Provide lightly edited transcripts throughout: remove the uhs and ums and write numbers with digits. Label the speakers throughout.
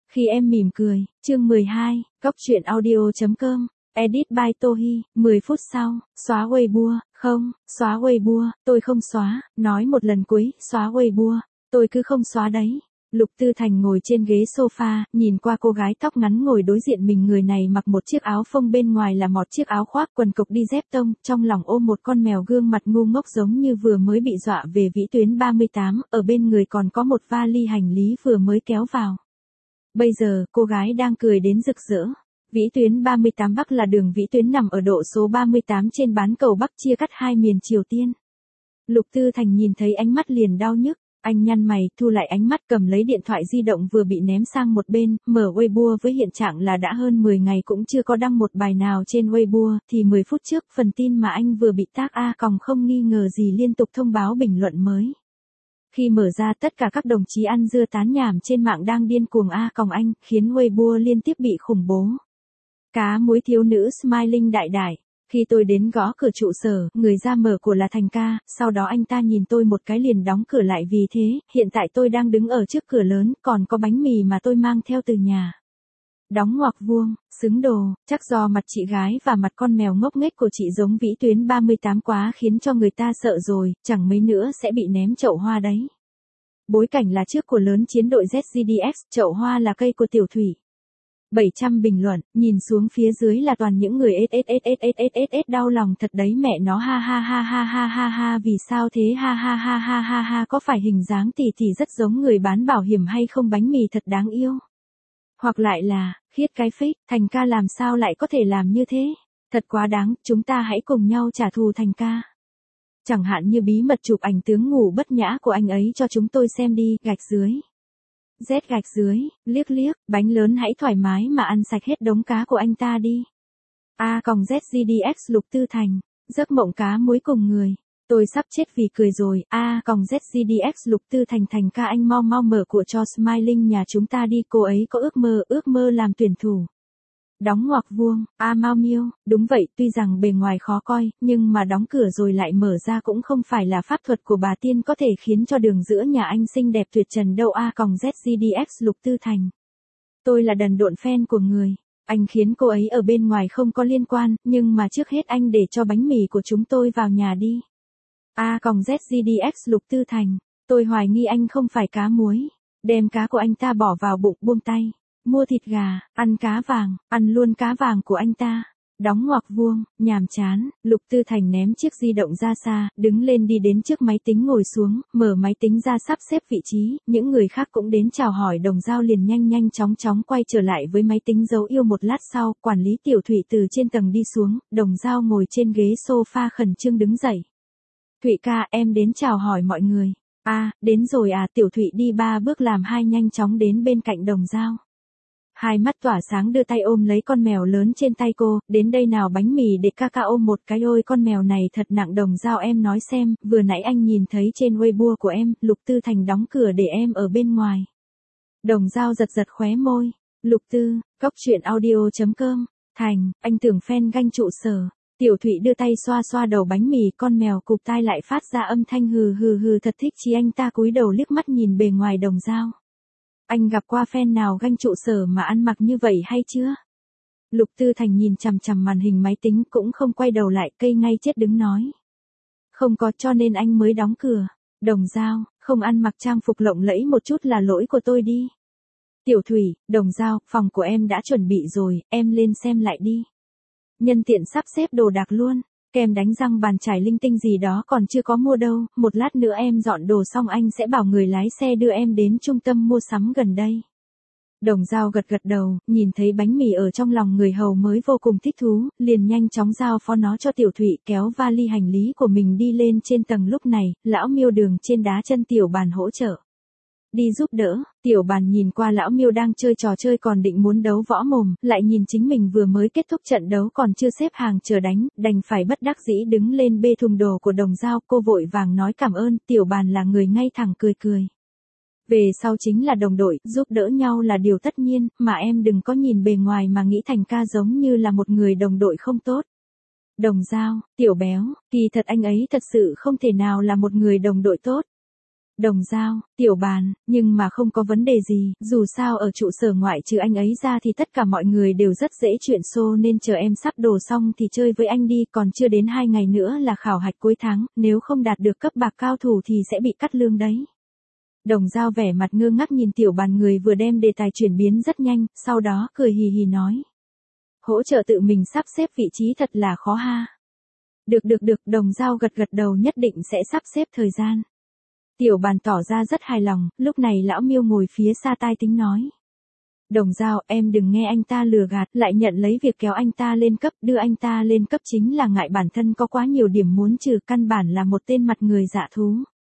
Speaker 1: Khi em mỉm cười, chương 12, Cóc truyện audio.com, edit by Tohi, 10 phút sau, xóa Weibo, không, xóa Weibo, tôi không xóa, nói một lần cuối, xóa Weibo, tôi cứ không xóa đấy. Lục Tư Thành ngồi trên ghế sofa, nhìn qua cô gái tóc ngắn ngồi đối diện mình, người này mặc một chiếc áo phông bên ngoài là một chiếc áo khoác quần cộc đi dép tông, trong lòng ôm một con mèo gương mặt ngu ngốc giống như vừa mới bị dọa về vĩ tuyến 38, ở bên người còn có một vali hành lý vừa mới kéo vào. Bây giờ, cô gái đang cười đến rực rỡ. Vĩ tuyến 38 Bắc là đường vĩ tuyến nằm ở độ số 38 trên bán cầu Bắc chia cắt hai miền Triều Tiên. Lục Tư Thành nhìn thấy ánh mắt liền đau nhức. Anh nhăn mày, thu lại ánh mắt, cầm lấy điện thoại di động vừa bị ném sang một bên, mở Weibo với hiện trạng là đã hơn 10 ngày cũng chưa có đăng một bài nào trên Weibo, thì 10 phút trước phần tin mà anh vừa bị tag không nghi ngờ gì liên tục thông báo bình luận mới. Khi mở ra, tất cả các đồng chí ăn dưa tán nhảm trên mạng đang điên cuồng anh, khiến Weibo liên tiếp bị khủng bố. Cá muối thiếu nữ Smiling đại đại. Khi tôi đến gõ cửa trụ sở, người ra mở cửa là Thành ca, sau đó anh ta nhìn tôi một cái liền đóng cửa lại, vì thế, hiện tại tôi đang đứng ở trước cửa lớn, còn có bánh mì mà tôi mang theo từ nhà. Đóng ngoặc vuông, xứng đồ, chắc do mặt chị gái và mặt con mèo ngốc nghếch của chị giống vĩ tuyến 38 quá khiến cho người ta sợ rồi, chẳng mấy nữa sẽ bị ném chậu hoa đấy. Bối cảnh là trước của lớn chiến đội ZGDX, chậu hoa là cây của Tiểu Thủy. 700 bình luận, nhìn xuống phía dưới là toàn những người đau lòng thật đấy mẹ nó, ha vì sao thế, ha có phải hình dáng tỷ rất giống người bán bảo hiểm hay không, bánh mì thật đáng yêu. Hoặc lại là, khiết cái phích, Thành ca làm sao lại có thể làm như thế, thật quá đáng, chúng ta hãy cùng nhau trả thù Thành ca. Chẳng hạn như bí mật chụp ảnh tướng ngủ bất nhã của anh ấy cho chúng tôi xem đi, gạch dưới. Z gạch dưới, liếc, bánh lớn hãy thoải mái mà ăn sạch hết đống cá của anh ta đi. ZGDX Lục Tư Thành, giấc mộng cá muối cùng người. Tôi sắp chết vì cười rồi, ZGDX Lục Tư Thành, Thành ca anh mau mở cửa cho Smiling nhà chúng ta đi, cô ấy có ước mơ làm tuyển thủ. Đóng ngoặc vuông, mau miêu, đúng vậy, tuy rằng bề ngoài khó coi, nhưng mà đóng cửa rồi lại mở ra cũng không phải là pháp thuật của bà tiên có thể khiến cho đường giữa nhà anh xinh đẹp tuyệt trần đâu. ZGDX Lục Tư Thành. Tôi là đần độn fan của người. Anh khiến cô ấy ở bên ngoài không có liên quan, nhưng mà trước hết anh để cho bánh mì của chúng tôi vào nhà đi. ZGDX Lục Tư Thành. Tôi hoài nghi anh không phải cá muối. Đem cá của anh ta bỏ vào bụng, buông tay. Mua thịt gà, ăn cá vàng, ăn luôn cá vàng của anh ta. Đóng ngoặc vuông, nhàm chán, Lục Tư Thành ném chiếc di động ra xa, đứng lên đi đến trước máy tính ngồi xuống, mở máy tính ra sắp xếp vị trí, những người khác cũng đến chào hỏi. Đồng Dao liền nhanh chóng quay trở lại với máy tính dấu yêu. Một lát sau, quản lý Tiểu Thủy từ trên tầng đi xuống, Đồng Dao ngồi trên ghế sofa khẩn trương đứng dậy. Thụy ca, em đến chào hỏi mọi người. Đến rồi Tiểu Thụy đi 3 bước làm 2 nhanh chóng đến bên cạnh Đồng Dao. Hai mắt tỏa sáng đưa tay ôm lấy con mèo lớn trên tay cô, đến đây nào bánh mì để ca ôm một cái, ôi con mèo này thật nặng. Đồng Dao, em nói xem, vừa nãy anh nhìn thấy trên Weibo của em, Lục Tư Thành đóng cửa để em ở bên ngoài. Đồng Dao giật khóe môi. Lục Tư, Cóc truyện audio.com, Thành, anh tưởng fan ganh trụ sở. Tiểu Thụy đưa tay xoa đầu bánh mì, con mèo cụp tai lại phát ra âm thanh hừ thật thích chí. Anh ta cúi đầu liếc mắt nhìn bề ngoài Đồng Dao. Anh gặp qua fan nào ganh trụ sở mà ăn mặc như vậy hay chưa? Lục Tư Thành nhìn chằm màn hình máy tính cũng không quay đầu lại, cây ngay chết đứng nói. Không có, cho nên anh mới đóng cửa. Đồng Dao, không ăn mặc trang phục lộng lẫy một chút là lỗi của tôi đi. Tiểu Thủy, Đồng Dao, phòng của em đã chuẩn bị rồi, em lên xem lại đi. Nhân tiện sắp xếp đồ đạc luôn. Kem đánh răng, bàn chải linh tinh gì đó còn chưa có mua đâu, một lát nữa em dọn đồ xong anh sẽ bảo người lái xe đưa em đến trung tâm mua sắm gần đây. Đồng Dao gật đầu, nhìn thấy bánh mì ở trong lòng người hầu mới vô cùng thích thú, liền nhanh chóng giao phó nó cho Tiểu Thụy, kéo vali hành lý của mình đi lên trên tầng. Lúc này, lão Miêu Đường trên đá chân Tiểu Bàn hỗ trợ. Đi giúp đỡ. Tiểu Bàn nhìn qua lão Miêu đang chơi trò chơi còn định muốn đấu võ mồm, lại nhìn chính mình vừa mới kết thúc trận đấu còn chưa xếp hàng chờ đánh, đành phải bất đắc dĩ đứng lên bê thùng đồ của Đồng Dao. Cô vội vàng nói cảm ơn. Tiểu Bàn là người ngay thẳng, cười. Về sau chính là đồng đội, giúp đỡ nhau là điều tất nhiên, mà em đừng có nhìn bề ngoài mà nghĩ Thành ca giống như là một người đồng đội không tốt. Đồng Dao, Tiểu Béo, kỳ thật anh ấy thật sự không thể nào là một người đồng đội tốt. Đồng Dao, Tiểu Bàn, nhưng mà không có vấn đề gì, dù sao ở trụ sở ngoại trừ anh ấy ra thì tất cả mọi người đều rất dễ chuyện xô nên chờ em sắp đồ xong thì chơi với anh đi, còn chưa đến 2 ngày nữa là khảo hạch cuối tháng, nếu không đạt được cấp bạc cao thủ thì sẽ bị cắt lương đấy. Đồng Dao vẻ mặt ngơ ngác nhìn Tiểu Bàn, người vừa đem đề tài chuyển biến rất nhanh, sau đó cười hì hì nói. Hỗ trợ tự mình sắp xếp vị trí thật là khó ha. Được, Đồng Dao gật gật đầu, nhất định sẽ sắp xếp thời gian. Tiểu Bàn tỏ ra rất hài lòng, lúc này lão Miêu ngồi phía xa tai tính nói. Đồng Dao, em đừng nghe anh ta lừa gạt, lại nhận lấy việc kéo anh ta lên cấp, đưa anh ta lên cấp chính là ngại bản thân có quá nhiều điểm muốn trừ, căn bản là một tên mặt người dạ thú.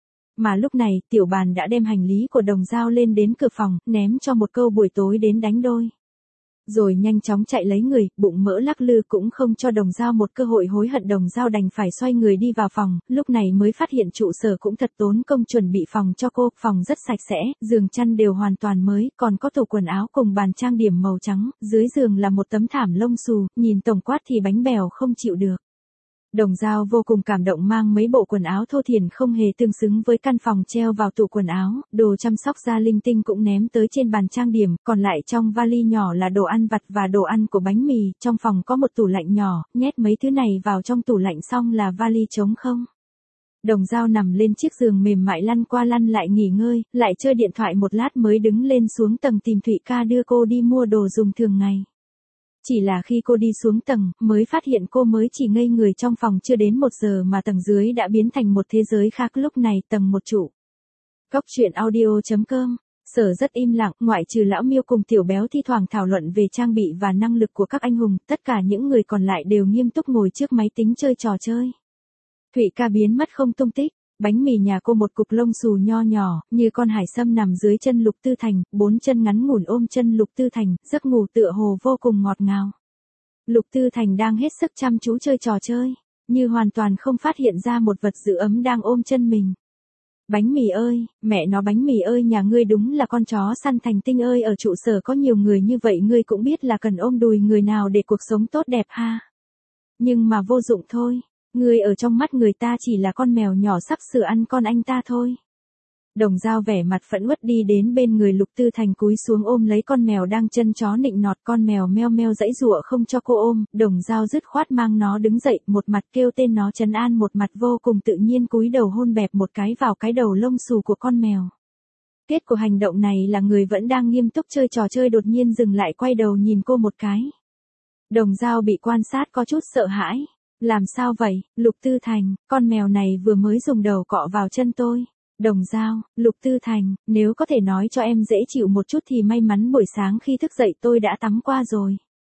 Speaker 1: Mà lúc này, Tiểu Bàn đã đem hành lý của Đồng Dao lên đến cửa phòng, ném cho một câu buổi tối đến đánh đôi. Rồi nhanh chóng chạy lấy người, bụng mỡ lắc lư cũng không cho Đồng Dao một cơ hội hối hận. Đồng Dao đành phải xoay người đi vào phòng, lúc này mới phát hiện trụ sở cũng thật tốn công chuẩn bị phòng cho cô, phòng rất sạch sẽ, giường chăn đều hoàn toàn mới, còn có tủ quần áo cùng bàn trang điểm màu trắng, dưới giường là một tấm thảm lông xù, nhìn tổng quát thì bánh bèo không chịu được. Đồng Dao vô cùng cảm động, mang mấy bộ quần áo thô thiển không hề tương xứng với căn phòng treo vào tủ quần áo, đồ chăm sóc da linh tinh cũng ném tới trên bàn trang điểm, còn lại trong vali nhỏ là đồ ăn vặt và đồ ăn của bánh mì, trong phòng có một tủ lạnh nhỏ, nhét mấy thứ này vào trong tủ lạnh xong là vali trống không. Đồng Dao nằm lên chiếc giường mềm mại lăn qua lăn lại nghỉ ngơi, lại chơi điện thoại một lát mới đứng lên xuống tầng tìm Thụy ca đưa cô đi mua đồ dùng thường ngày. Chỉ là khi cô đi xuống tầng, mới phát hiện cô mới chỉ ngây người trong phòng chưa đến 1 giờ mà tầng dưới đã biến thành một thế giới khác. Lúc này tầng 1 trụ. Góc truyện audio.com. Sở rất im lặng, ngoại trừ lão Miêu cùng Tiểu Béo thi thoảng thảo luận về trang bị và năng lực của các anh hùng, tất cả những người còn lại đều nghiêm túc ngồi trước máy tính chơi trò chơi. Thụy ca biến mất không tung tích. Bánh mì nhà cô một cục lông xù nho nhỏ, như con hải sâm nằm dưới chân Lục Tư Thành, 4 chân ngắn ngủn ôm chân Lục Tư Thành, giấc ngủ tựa hồ vô cùng ngọt ngào. Lục Tư Thành đang hết sức chăm chú chơi trò chơi, như hoàn toàn không phát hiện ra một vật giữ ấm đang ôm chân mình. Bánh mì ơi, mẹ nó bánh mì ơi, nhà ngươi đúng là con chó săn thành tinh ơi, ở trụ sở có nhiều người như vậy ngươi cũng biết là cần ôm đùi người nào để cuộc sống tốt đẹp ha. Nhưng mà vô dụng thôi. Ngươi ở trong mắt người ta chỉ là con mèo nhỏ sắp sửa ăn con anh ta thôi. Đồng Dao vẻ mặt phẫn uất đi đến bên người Lục Tư Thành, cúi xuống ôm lấy con mèo đang chân chó nịnh nọt, con mèo meo meo giãy giụa không cho cô ôm, Đồng Dao dứt khoát mang nó đứng dậy, một mặt kêu tên nó trấn an, một mặt vô cùng tự nhiên cúi đầu hôn bẹp một cái vào cái đầu lông xù của con mèo. Kết của hành động này là người vẫn đang nghiêm túc chơi trò chơi đột nhiên dừng lại, quay đầu nhìn cô một cái. Đồng Dao bị quan sát có chút sợ hãi. Làm sao vậy, Lục Tư Thành, con mèo này vừa mới dùng đầu cọ vào chân tôi. Đồng Dao, Lục Tư Thành, nếu có thể nói cho em dễ chịu một chút thì may mắn buổi sáng khi thức dậy tôi đã tắm qua rồi.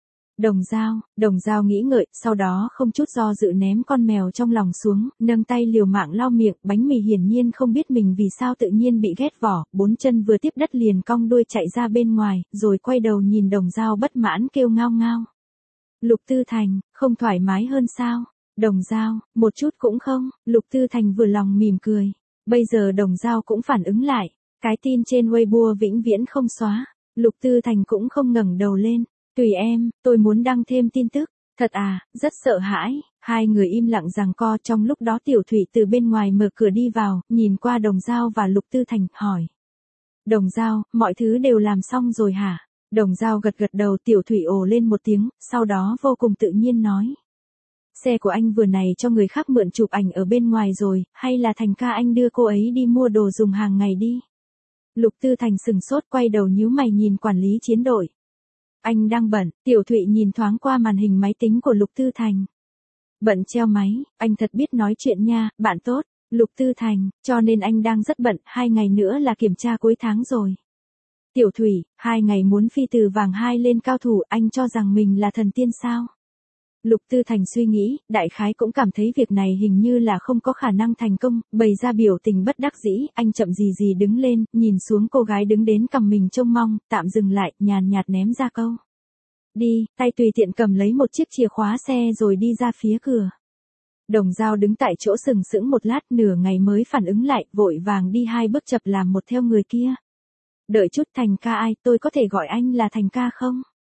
Speaker 1: Đồng Dao nghĩ ngợi, sau đó không chút do dự ném con mèo trong lòng xuống, nâng tay liều mạng lau miệng, bánh mì hiển nhiên không biết mình vì sao tự nhiên bị ghét vỏ, 4 chân vừa tiếp đất liền cong đuôi chạy ra bên ngoài, rồi quay đầu nhìn Đồng Dao bất mãn kêu ngao ngao. Lục Tư Thành, không thoải mái hơn sao? Đồng Dao, một chút cũng không. Lục Tư Thành vừa lòng mỉm cười. Bây giờ Đồng Dao cũng phản ứng lại. Cái tin trên Weibo vĩnh viễn không xóa. Lục Tư Thành cũng không ngẩng đầu lên. Tùy em, tôi muốn đăng thêm tin tức. Thật à, rất sợ hãi. Hai người im lặng giằng co, trong lúc đó Tiểu Thụy từ bên ngoài mở cửa đi vào, nhìn qua Đồng Dao và Lục Tư Thành, hỏi. Đồng Dao, mọi thứ đều làm xong rồi hả? Đồng Dao gật gật đầu, Tiểu Thụy ồ lên một tiếng, sau đó vô cùng tự nhiên nói. Xe của anh vừa này cho người khác mượn chụp ảnh ở bên ngoài rồi, hay là Thành ca anh đưa cô ấy đi mua đồ dùng hàng ngày đi? Lục Tư Thành sừng sốt, quay đầu nhíu mày nhìn quản lý chiến đội. Anh đang bận. Tiểu Thụy nhìn thoáng qua màn hình máy tính của Lục Tư Thành. Bận treo máy, anh thật biết nói chuyện nha, bạn tốt. Lục Tư Thành, cho nên anh đang rất bận, 2 ngày nữa là kiểm tra cuối tháng rồi. Tiểu Thụy, 2 ngày muốn phi từ vàng 2 lên cao thủ, anh cho rằng mình là thần tiên sao? Lục Tư Thành suy nghĩ, đại khái cũng cảm thấy việc này hình như là không có khả năng thành công, bày ra biểu tình bất đắc dĩ, anh chậm gì gì đứng lên, nhìn xuống cô gái đứng đến cằm mình trông mong, tạm dừng lại, nhàn nhạt ném ra câu. Đi, tay tùy tiện cầm lấy một chiếc chìa khóa xe rồi đi ra phía cửa. Đồng Dao đứng tại chỗ sừng sững một lát, nửa ngày mới phản ứng lại, vội vàng đi 2 bước chập làm một theo người kia. Đợi chút, Thành ca ai, tôi có thể gọi anh là Thành ca không?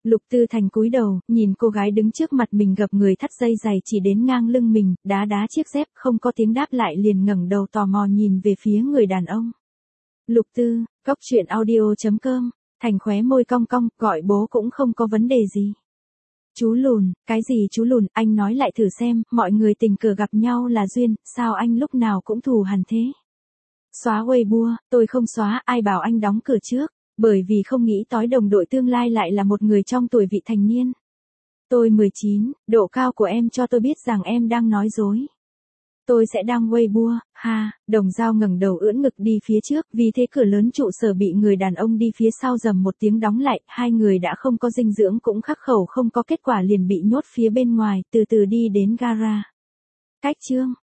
Speaker 1: Lục Tư Thành cúi đầu, nhìn cô gái đứng trước mặt mình gập người thắt dây giày chỉ đến ngang lưng mình, đá đá chiếc dép, không có tiếng đáp lại liền ngẩng đầu tò mò nhìn về phía người đàn ông. Lục Tư, cốc truyện audio.com, Thành khóe môi cong cong, gọi bố cũng không có vấn đề gì. Chú lùn, cái gì chú lùn, anh nói lại thử xem, mọi người tình cờ gặp nhau là duyên, sao anh lúc nào cũng thù hằn thế? Xóa Weibo, tôi không xóa, ai bảo anh đóng cửa trước, bởi vì không nghĩ tới đồng đội tương lai lại là một người trong tuổi vị thành niên. Tôi 19, độ cao của em cho tôi biết rằng em đang nói dối. Tôi sẽ đăng Weibo, ha, Đồng Dao ngẩng đầu ưỡn ngực đi phía trước, vì thế cửa lớn trụ sở bị người đàn ông đi phía sau rầm một tiếng đóng lại, hai người đã không có dinh dưỡng cũng khắc khẩu không có kết quả liền bị nhốt phía bên ngoài, từ từ đi đến gara. Cách chương